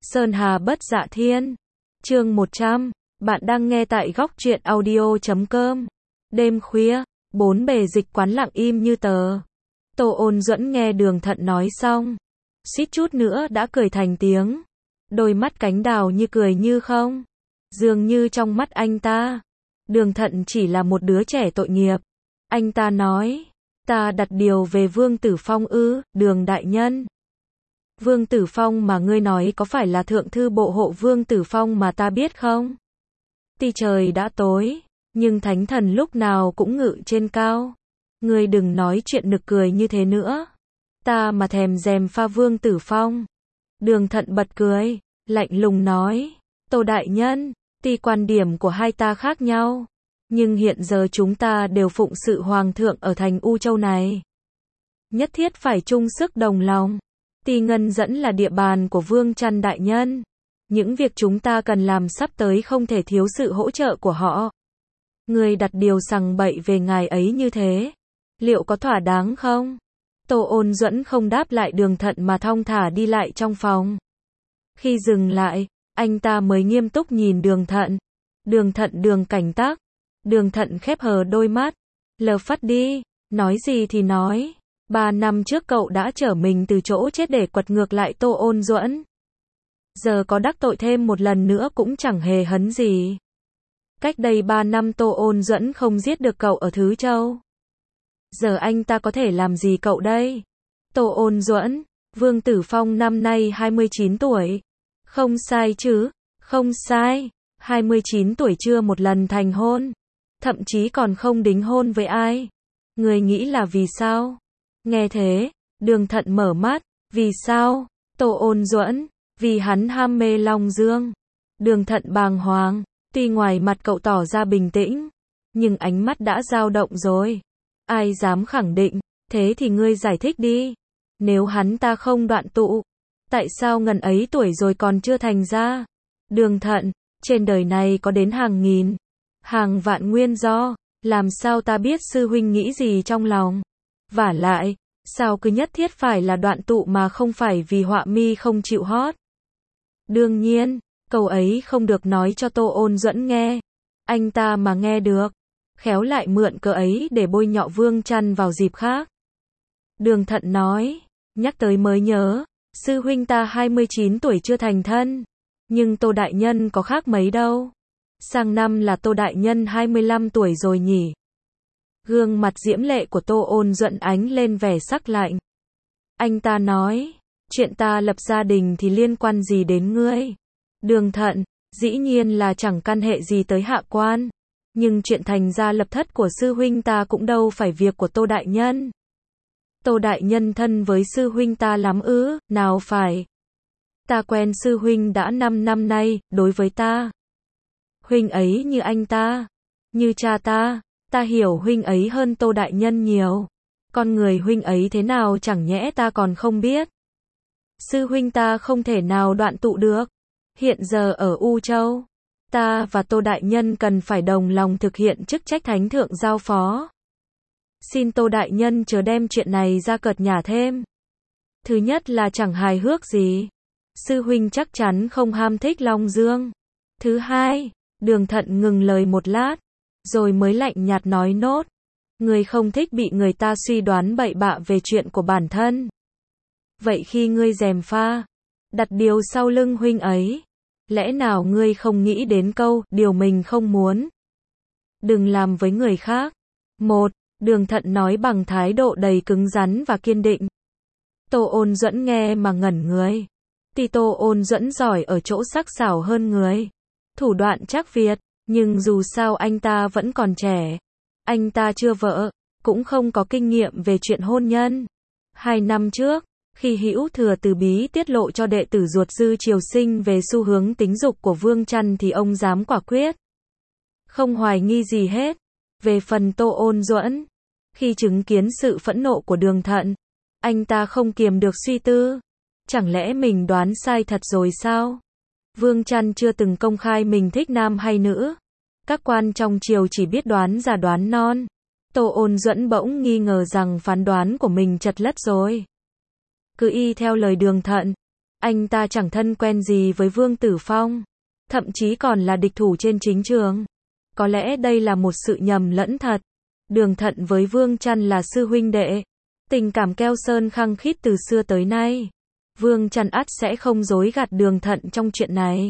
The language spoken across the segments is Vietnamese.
Sơn Hà bất dạ thiên. Chương 100. Bạn đang nghe tại góc truyện audio.com. Đêm khuya, bốn bề dịch quán lặng im như tờ. Tô Ôn Duẫn nghe Đường Thận nói xong, suýt chút nữa đã cười thành tiếng. Đôi mắt cánh đào như cười như không. Dường như trong mắt anh ta, Đường Thận chỉ là một đứa trẻ tội nghiệp. Anh ta nói, ta đặt điều về Vương Tử Phong ư, Đường đại nhân. Vương Tử Phong mà ngươi nói có phải là thượng thư bộ hộ Vương Tử Phong mà ta biết không? Tuy trời đã tối, nhưng thánh thần lúc nào cũng ngự trên cao. Ngươi đừng nói chuyện nực cười như thế nữa. Ta mà thèm dèm pha Vương Tử Phong. Đường Thận bật cười, lạnh lùng nói, Tô đại nhân, tuy quan điểm của hai ta khác nhau, nhưng hiện giờ chúng ta đều phụng sự hoàng thượng ở thành U Châu này. Nhất thiết phải chung sức đồng lòng. Tuy Ngân Dẫn là địa bàn của Vương Trăn đại nhân, những việc chúng ta cần làm sắp tới không thể thiếu sự hỗ trợ của họ. Người đặt điều sằng bậy về ngài ấy như thế, liệu có thỏa đáng không? Tô Ôn Duẫn không đáp lại Đường Thận mà thong thả đi lại trong phòng. Khi dừng lại, anh ta mới nghiêm túc nhìn Đường Thận. Đường Thận đường cảnh tác. Đường Thận khép hờ đôi mắt. Lờ phắt đi, nói gì thì nói. 3 năm trước cậu đã chở mình từ chỗ chết để quật ngược lại Tô Ôn Duẫn. Giờ có đắc tội thêm một lần nữa cũng chẳng hề hấn gì. Cách đây 3 năm Tô Ôn Duẫn không giết được cậu ở Thứ Châu. Giờ anh ta có thể làm gì cậu đây? Tô Ôn Duẫn, Vương Tử Phong năm nay 29 tuổi. Không sai chứ? Không sai. 29 tuổi chưa một lần thành hôn. Thậm chí còn không đính hôn với ai. Người nghĩ là vì sao? Nghe thế, Đường Thận mở mắt. Vì sao? Tô Ôn Duẫn, vì hắn ham mê Long Dương. Đường Thận bàng hoàng, tuy ngoài mặt cậu tỏ ra bình tĩnh, nhưng ánh mắt đã dao động rồi. Ai dám khẳng định, thế thì ngươi giải thích đi. Nếu hắn ta không đoạn tụ, tại sao ngần ấy tuổi rồi còn chưa thành ra? Đường Thận, trên đời này có đến hàng nghìn, hàng vạn nguyên do, làm sao ta biết sư huynh nghĩ gì trong lòng? Vả lại, sao cứ nhất thiết phải là đoạn tụ mà không phải vì họa mi không chịu hót? Đương nhiên, câu ấy không được nói cho Tô Ôn Duẫn nghe. Anh ta mà nghe được, khéo lại mượn cớ ấy để bôi nhọ Vương Trăn vào dịp khác. Đường Thận nói, nhắc tới mới nhớ, sư huynh ta 29 tuổi chưa thành thân, nhưng Tô đại nhân có khác mấy đâu. Sang năm là Tô đại nhân 25 tuổi rồi nhỉ? Gương mặt diễm lệ của Tô Ôn Duẫn ánh lên vẻ sắc lạnh. Anh ta nói, chuyện ta lập gia đình thì liên quan gì đến ngươi? Đường Thận, dĩ nhiên là chẳng căn hệ gì tới hạ quan. Nhưng chuyện thành gia lập thất của sư huynh ta cũng đâu phải việc của Tô đại nhân. Tô đại nhân thân với sư huynh ta lắm ư? Nào phải. Ta quen sư huynh đã 5 năm nay, đối với ta, huynh ấy như anh ta, như cha ta hiểu huynh ấy hơn Tô đại nhân nhiều. Con người huynh ấy thế nào chẳng nhẽ ta còn không biết. Sư huynh ta không thể nào đoạn tụ được. Hiện giờ ở U Châu, ta và Tô đại nhân cần phải đồng lòng thực hiện chức trách thánh thượng giao phó. Xin Tô đại nhân chớ đem chuyện này ra cợt nhả thêm. Thứ nhất là chẳng hài hước gì. Sư huynh chắc chắn không ham thích Long Dương. Thứ hai, Đường Thận ngừng lời một lát, rồi mới lạnh nhạt nói nốt. Ngươi không thích bị người ta suy đoán bậy bạ về chuyện của bản thân. Vậy khi ngươi gièm pha, đặt điều sau lưng huynh ấy, lẽ nào ngươi không nghĩ đến câu, điều mình không muốn? Đừng làm với người khác. Đường Thận nói bằng thái độ đầy cứng rắn và kiên định. Tô Ôn Duẫn nghe mà ngẩn người. Tuy Tô Ôn Duẫn giỏi ở chỗ sắc sảo hơn người, thủ đoạn trác Việt, nhưng dù sao anh ta vẫn còn trẻ. Anh ta chưa vợ, cũng không có kinh nghiệm về chuyện hôn nhân. 2 năm trước, khi Hữu Thừa Từ Bí tiết lộ cho đệ tử ruột Dư Triều Sinh về xu hướng tính dục của Vương Trăn thì ông dám quả quyết, không hoài nghi gì hết. Về phần Tô Ôn Duẫn, khi chứng kiến sự phẫn nộ của Đường Thận, anh ta không kiềm được suy tư. Chẳng lẽ mình đoán sai thật rồi sao? Vương Trăn chưa từng công khai mình thích nam hay nữ. Các quan trong triều chỉ biết đoán già đoán non. Tô Ôn Duẫn bỗng nghi ngờ rằng phán đoán của mình chật lất rồi. Cứ y theo lời Đường Thận, Anh ta chẳng thân quen gì với Vương Tử Phong, thậm chí còn là địch thủ trên chính trường. Có lẽ đây là một sự nhầm lẫn thật. Đường Thận với Vương Trăn là sư huynh đệ, tình cảm keo sơn khăng khít từ xưa tới nay. Vương Trăn ắt sẽ không dối gạt Đường Thận trong chuyện này.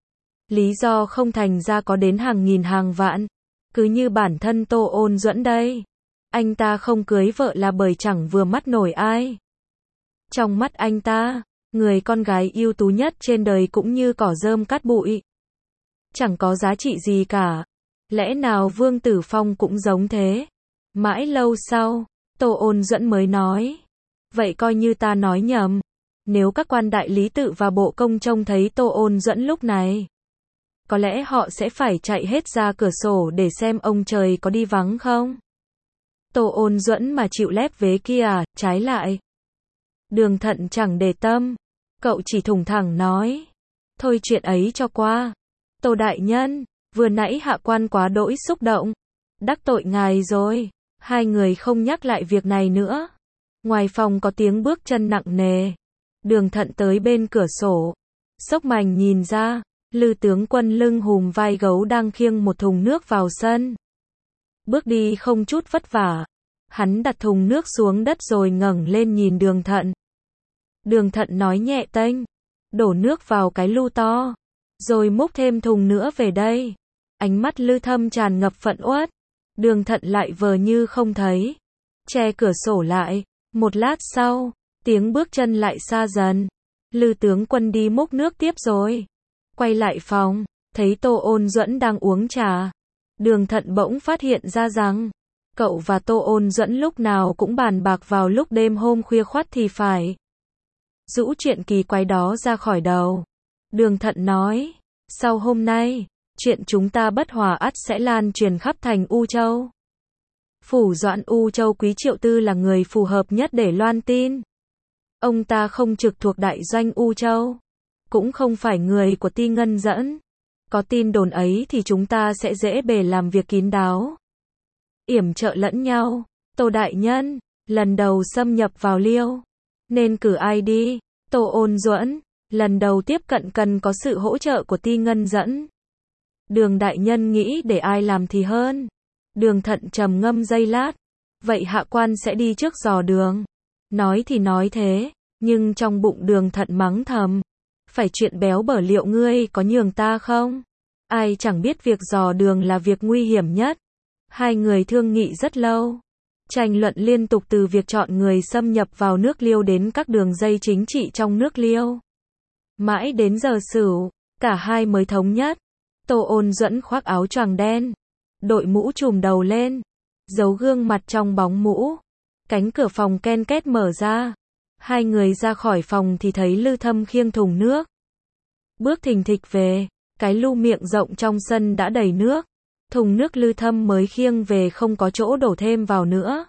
Lý do không thành ra có đến hàng nghìn hàng vạn. Cứ như bản thân Tô Ôn Duẫn đây. Anh ta không cưới vợ là bởi chẳng vừa mắt nổi ai. Trong mắt anh ta, người con gái ưu tú nhất trên đời cũng như cỏ rơm cát bụi. Chẳng có giá trị gì cả. Lẽ nào Vương Tử Phong cũng giống thế? Mãi lâu sau, Tô Ôn Duẫn mới nói. Vậy coi như ta nói nhầm. Nếu các quan đại lý tự và bộ công trông thấy Tô Ôn Duẫn lúc này, có lẽ họ sẽ phải chạy hết ra cửa sổ để xem ông trời có đi vắng không? Tô Ôn Duẫn mà chịu lép vế kia à, trái lại. Đường Thận chẳng để tâm. Cậu chỉ thủng thẳng nói. Thôi chuyện ấy cho qua. Tô đại nhân, vừa nãy hạ quan quá đỗi xúc động. Đắc tội ngài rồi. Hai người không nhắc lại việc này nữa. Ngoài phòng có tiếng bước chân nặng nề. Đường Thận tới bên cửa sổ. Xốc mành nhìn ra. Lư tướng quân lưng hùm vai gấu đang khiêng một thùng nước vào sân. Bước đi không chút vất vả. Hắn đặt thùng nước xuống đất rồi ngẩng lên nhìn Đường Thận. Đường Thận nói nhẹ tênh. Đổ nước vào cái lu to. Rồi múc thêm thùng nữa về đây. Ánh mắt Lư Thâm tràn ngập phẫn uất. Đường Thận lại vờ như không thấy. Che cửa sổ lại. Một lát sau, tiếng bước chân lại xa dần. Lư tướng quân đi múc nước tiếp rồi. Quay lại phòng, thấy Tô Ôn Duẫn đang uống trà. Đường Thận bỗng phát hiện ra rằng, cậu và Tô Ôn Duẫn lúc nào cũng bàn bạc vào lúc đêm hôm khuya khoắt thì phải. Rũ chuyện kỳ quái đó ra khỏi đầu. Đường Thận nói, sau hôm nay, chuyện chúng ta bất hòa ắt sẽ lan truyền khắp thành U Châu. Phủ Doãn U Châu Quý Triệu Tư là người phù hợp nhất để loan tin. Ông ta không trực thuộc đại doanh U Châu, cũng không phải người của Ti Ngân dẫn. Có tin đồn ấy thì chúng ta sẽ dễ bề làm việc kín đáo, yểm trợ lẫn nhau. Tô đại nhân, lần đầu xâm nhập vào Liêu, nên cử ai đi? Tô Ôn Duẫn, lần đầu tiếp cận cần có sự hỗ trợ của Ti Ngân dẫn. Đường đại nhân nghĩ để ai làm thì hơn. Đường Thận trầm ngâm giây lát. Vậy hạ quan sẽ đi trước dò đường. Nói thì nói thế, nhưng trong bụng Đường Thận mắng thầm. Phải chuyện béo bở, liệu ngươi có nhường ta không? Ai chẳng biết việc dò đường là việc nguy hiểm nhất. Hai người thương nghị rất lâu. Tranh luận liên tục từ việc chọn người xâm nhập vào nước Liêu đến các đường dây chính trị trong nước Liêu. Mãi đến giờ Sửu, cả hai mới thống nhất. Tô Ôn Duẫn khoác áo choàng đen, đội mũ trùm đầu lên, giấu gương mặt trong bóng mũ. Cánh cửa phòng ken két mở ra. Hai người ra khỏi phòng thì thấy Lư Thâm khiêng thùng nước. Bước thình thịch về, cái lu miệng rộng trong sân đã đầy nước. Thùng nước Lư Thâm mới khiêng về không có chỗ đổ thêm vào nữa.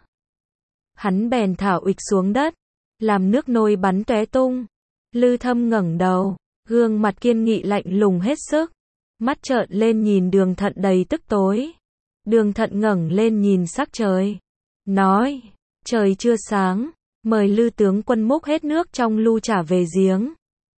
Hắn bèn thả uịch xuống đất, làm nước nôi bắn tóe tung. Lư Thâm ngẩng đầu, gương mặt kiên nghị lạnh lùng hết sức. Mắt trợn lên nhìn Đường Thận đầy tức tối. Đường Thận ngẩng lên nhìn sắc trời. Nói, trời chưa sáng, mời Lư tướng quân múc hết nước trong lu trả về giếng.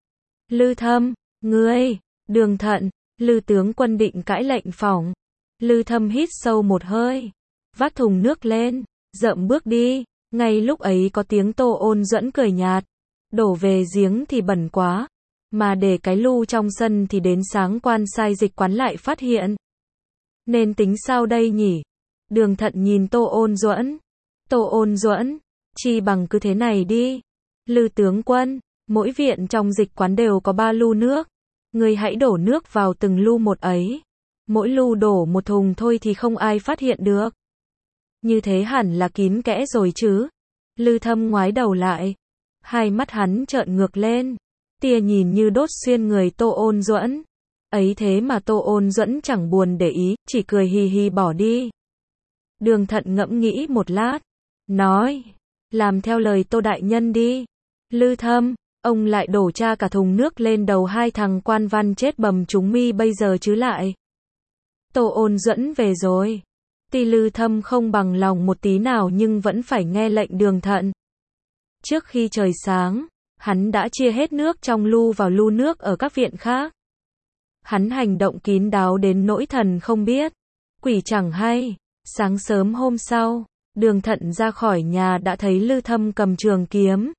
Lư Thâm, ngươi, Đường Thận, Lư tướng quân định cãi lệnh phỏng. Lư Thâm hít sâu một hơi, vác thùng nước lên, dậm bước đi. Ngay lúc ấy có tiếng Tô Ôn Duẫn cười nhạt. Đổ về giếng thì bẩn quá, mà để cái lu trong sân thì đến sáng quan sai dịch quán lại phát hiện. Nên tính sao đây nhỉ? Đường Thận nhìn Tô Ôn Duẫn. Tô Ôn Duẫn, chi bằng cứ thế này đi. Lư tướng quân, mỗi viện trong dịch quán đều có 3 lu nước. Ngươi hãy đổ nước vào từng lu một ấy. Mỗi lu đổ một thùng thôi thì không ai phát hiện được. Như thế hẳn là kín kẽ rồi chứ. Lư Thâm ngoái đầu lại. Hai mắt hắn trợn ngược lên. Tia nhìn như đốt xuyên người Tô Ôn Duẫn. Ấy thế mà Tô Ôn Duẫn chẳng buồn để ý, chỉ cười hì hì bỏ đi. Đường Thận ngẫm nghĩ một lát. Nói, làm theo lời Tô đại nhân đi. Lư Thâm, ông lại đổ cha cả thùng nước lên đầu hai thằng quan văn chết bầm chúng mi bây giờ chứ lại. Tô Ôn Duẫn về rồi. Tuy Lư Thâm không bằng lòng một tí nào nhưng vẫn phải nghe lệnh Đường Thận. Trước khi trời sáng, Hắn đã chia hết nước trong lu vào lu nước ở các viện khác. Hắn hành động kín đáo đến nỗi thần không biết, quỷ chẳng hay. Sáng sớm hôm sau, Đường Thận ra khỏi nhà đã thấy Lư Thâm cầm trường kiếm,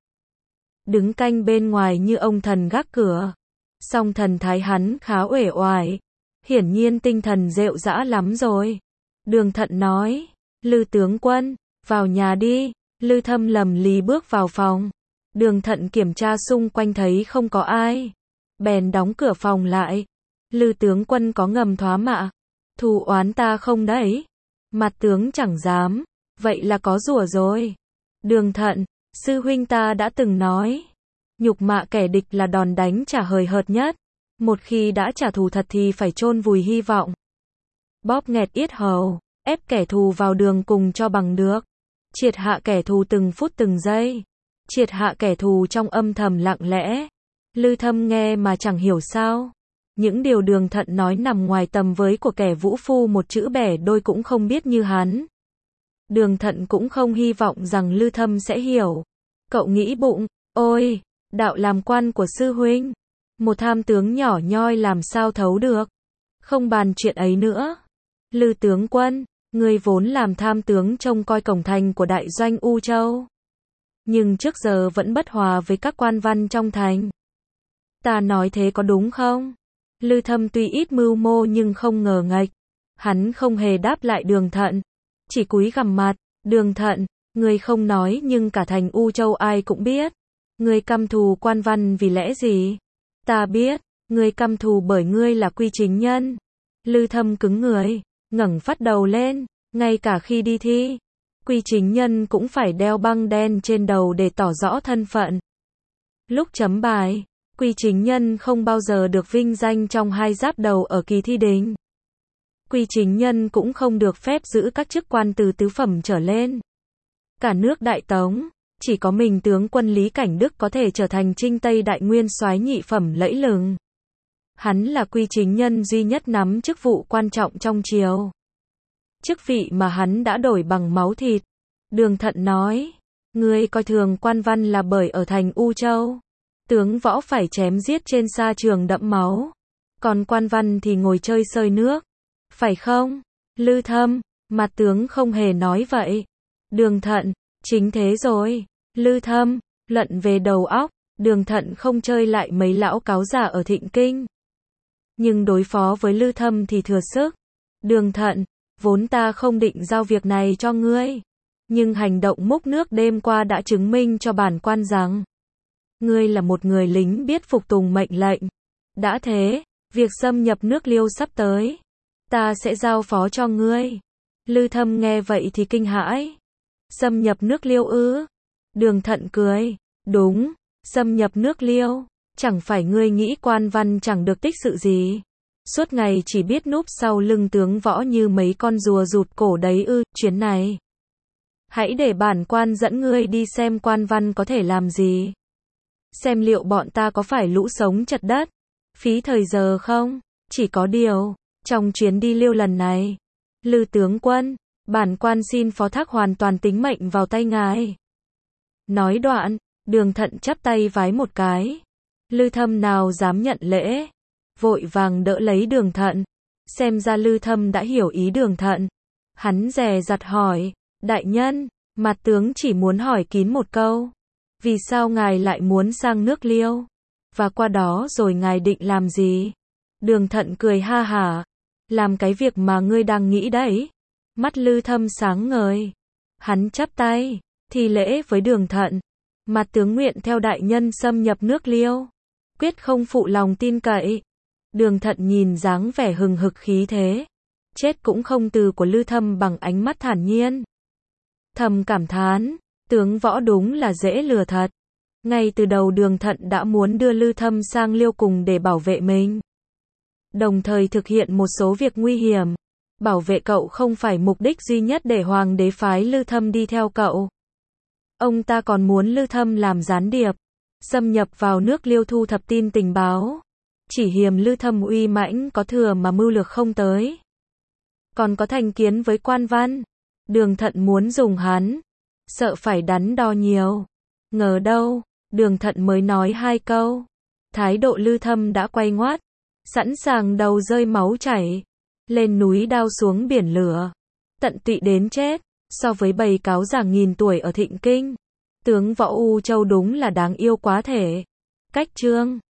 đứng canh bên ngoài như ông thần gác cửa. Song thần thái hắn khá uể oải, hiển nhiên tinh thần rệu rã lắm rồi. Đường Thận nói, Lư tướng quân, vào nhà đi. Lư Thâm lầm lì bước vào phòng. Đường Thận kiểm tra xung quanh thấy không có ai, bèn đóng cửa phòng lại. Lư tướng quân có ngầm thoá mạ, thù oán ta không đấy? Mặt tướng chẳng dám, vậy là có rủa rồi. Đường Thận, sư huynh ta đã từng nói, nhục mạ kẻ địch là đòn đánh trả hời hợt nhất. Một khi đã trả thù thật thì phải chôn vùi hy vọng, bóp nghẹt yết hầu, ép kẻ thù vào đường cùng cho bằng được, triệt hạ kẻ thù từng phút từng giây, triệt hạ kẻ thù trong âm thầm lặng lẽ. Lư Thâm nghe mà chẳng hiểu sao. Những điều Đường Thận nói nằm ngoài tầm với của kẻ vũ phu một chữ bẻ đôi cũng không biết như hắn. Đường Thận cũng không hy vọng rằng Lư Thâm sẽ hiểu. Cậu nghĩ bụng, ôi, đạo làm quan của sư huynh, một tham tướng nhỏ nhoi làm sao thấu được. Không bàn chuyện ấy nữa. Lư tướng quân, ngươi vốn làm tham tướng trông coi cổng thành của đại doanh U Châu, nhưng trước giờ vẫn bất hòa với các quan văn trong thành. Ta nói thế có đúng không? Lư Thâm tuy ít mưu mô nhưng không ngờ nghệch. Hắn không hề đáp lại Đường Thận, chỉ cúi gằm mặt. Đường Thận, ngươi không nói nhưng cả thành U Châu ai cũng biết. Ngươi căm thù quan văn vì lẽ gì? Ta biết, ngươi căm thù bởi ngươi là Quy Chính Nhân. Lư Thâm cứng người, ngẩng phát đầu lên. Ngay cả khi đi thi, Quy Chính Nhân cũng phải đeo băng đen trên đầu để tỏ rõ thân phận. Lúc chấm bài, Quy Chính Nhân không bao giờ được vinh danh trong hai giáp đầu ở kỳ thi đình. Quy Chính Nhân cũng không được phép giữ các chức quan từ tứ phẩm trở lên. Cả nước Đại Tống, chỉ có mình tướng quân Lý Cảnh Đức có thể trở thành Trinh Tây Đại Nguyên soái nhị phẩm lẫy lừng. Hắn là Quy Chính Nhân duy nhất nắm chức vụ quan trọng trong triều. Chức vị mà hắn đã đổi bằng máu thịt. Đường Thận nói, ngươi coi thường quan văn là bởi ở thành U Châu, tướng võ phải chém giết trên sa trường đẫm máu, còn quan văn thì ngồi chơi sơi nước, phải không? Lư Thâm, mặt tướng không hề nói vậy. Đường Thận, chính thế rồi. Lư Thâm, lận về đầu óc. Đường Thận không chơi lại mấy lão cáo già ở Thịnh Kinh, nhưng đối phó với Lư Thâm thì thừa sức. Đường Thận, vốn ta không định giao việc này cho ngươi, nhưng hành động múc nước đêm qua đã chứng minh cho bản quan rằng ngươi là một người lính biết phục tùng mệnh lệnh. Đã thế, việc xâm nhập nước Liêu sắp tới, ta sẽ giao phó cho ngươi. Lư Thâm nghe vậy thì kinh hãi. Xâm nhập nước Liêu ư? Đường Thận cười, đúng, xâm nhập nước Liêu. Chẳng phải ngươi nghĩ quan văn chẳng được tích sự gì, suốt ngày chỉ biết núp sau lưng tướng võ như mấy con rùa rụt cổ đấy ư? Chuyến này, hãy để bản quan dẫn ngươi đi xem quan văn có thể làm gì, xem liệu bọn ta có phải lũ sống chật đất, phí thời giờ không? Chỉ có điều, trong chuyến đi Liêu lần này, Lư tướng quân, bản quan xin phó thác hoàn toàn tính mệnh vào tay ngài. Nói đoạn, Đường Thận chắp tay vái một cái. Lư Thâm nào dám nhận lễ, vội vàng đỡ lấy Đường Thận. Xem ra Lư Thâm đã hiểu ý Đường Thận. Hắn dè dặt hỏi, đại nhân, mặt tướng chỉ muốn hỏi kín một câu. Vì sao ngài lại muốn sang nước Liêu? Và qua đó rồi ngài định làm gì? Đường Thận cười ha hả. Làm cái việc mà ngươi đang nghĩ đấy. Mắt Lư Thâm sáng ngời. Hắn chắp tay, thi lễ với Đường Thận. Mặt tướng nguyện theo đại nhân xâm nhập nước Liêu, quyết không phụ lòng tin cậy. Đường Thận nhìn dáng vẻ hừng hực khí thế, chết cũng không từ của Lư Thâm bằng ánh mắt thản nhiên. Thầm cảm thán, tướng võ đúng là dễ lừa thật. Ngay từ đầu Đường Thận đã muốn đưa Lư Thâm sang Liêu cùng để bảo vệ mình, đồng thời thực hiện một số việc nguy hiểm. Bảo vệ cậu không phải mục đích duy nhất để hoàng đế phái Lư Thâm đi theo cậu. Ông ta còn muốn Lư Thâm làm gián điệp, xâm nhập vào nước Liêu thu thập tin tình báo. Chỉ hiềm Lư Thâm uy mãnh có thừa mà mưu lược không tới. Còn có thành kiến với quan văn. Đường Thận muốn dùng hắn, sợ phải đắn đo nhiều. Ngờ đâu, Đường Thận mới nói 2 câu. Thái độ Lư Thâm đã quay ngoắt, sẵn sàng đầu rơi máu chảy. Lên núi đao xuống biển lửa. Tận tụy đến chết. So với bầy cáo già nghìn tuổi ở Thịnh Kinh, tướng Võ U Châu đúng là đáng yêu quá thể. Cách chương